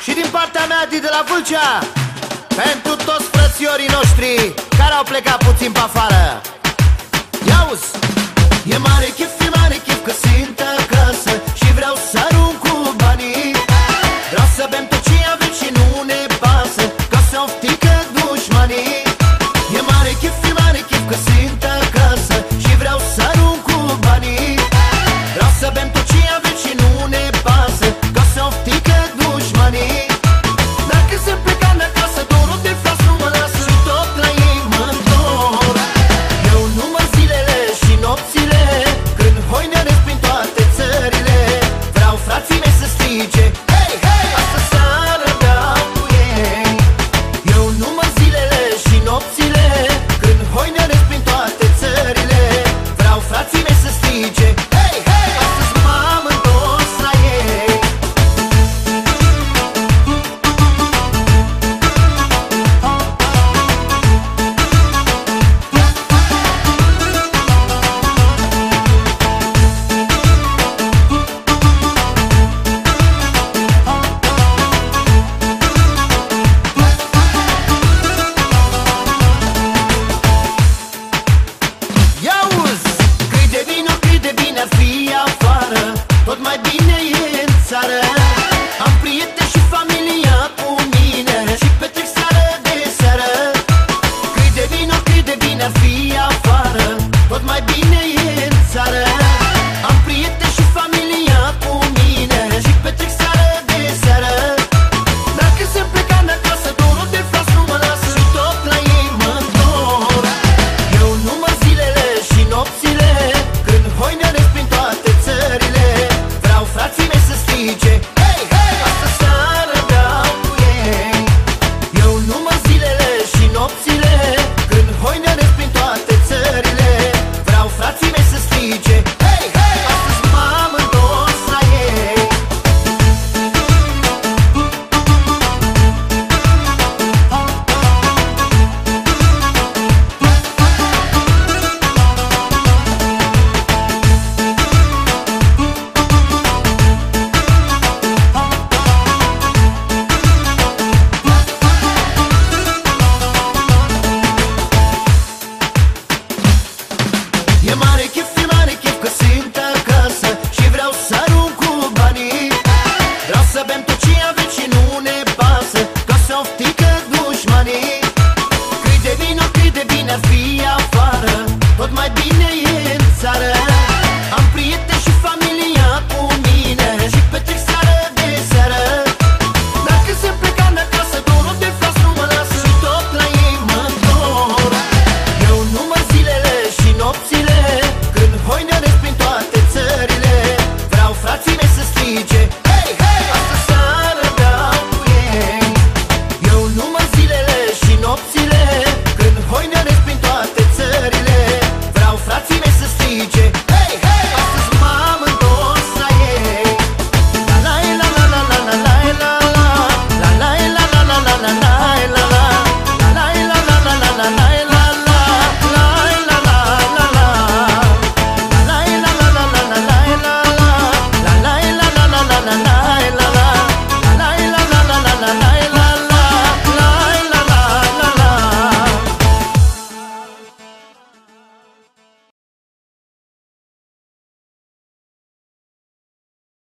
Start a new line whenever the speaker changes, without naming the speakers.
Și din partea mea, Adi de la Vâlcea, pentru toți frățiorii noștri care au plecat puțin pe afară. Ia-uzi! E mare chif că sunt acasă și vreau să arunc cu banii. Vreau să bem tot ce avem și nu ne pasă, ca să oftică dușmanii. E mare chif că sunt acasă și vreau să arunc cu banii. Vreau să bem tot ce avem și nu ne pasă, ca să oftică dușmanii. Dacă se pleca de acasă, dorul de frați nu mă lasă și tot la ei mă întorc. Eu număr zilele și nopțile, când hoinăresc prin toate țările. Vreau frații mei să strige: hei, hei, asta seară beau cu ei. Eu număr zilele și nopțile, când hoinăresc prin toate țările. Vreau frații mei să strige: hei, hei, astăzi m-am întors la ei. Ia-uzi! Cât de bine ar fi afară, tot mai bine e în țară. Am prieteni și familia cu mine și petrec seară de seară. Cât de bine ar fi afară, tot mai bine e în țară. Am prieteni și familia cu mine și petrec seară de seară. Dacă se pleca de acasă, dorul de frați nu mă lasă și tot la ei mă întorc. Eu număr zilele și nopțile, când hoinăresc prin toate țările. Vreau frații mei să strige: hei, hei, asta seară beau cu ei. Eu număr zilele și nopțile, când hoinăresc prin toate țările. Vreau frații mei să strige: hei, hei, astăzi m-am întors la ei. E mare chif că sunt acasă și vreau să arunc cu banii. Vreau să bem tot ce avem și nu ne pasă, ca să oftică dușmanii. Cât de bine ar fi afară, tot mai bine e în țară. Am prieteni și familia cu mine și petrec seară de seară. Dacă se pleca de acasă, dorul de frați nu mă lasă și tot la ei mă întorc. Eu număr zilele și nopțile, când hoinăresc prin toate țările. Vreau frații mei să strige: